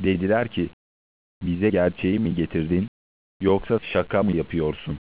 Dediler ki, bize gerçeği mi getirdin, yoksa şaka mı yapıyorsun?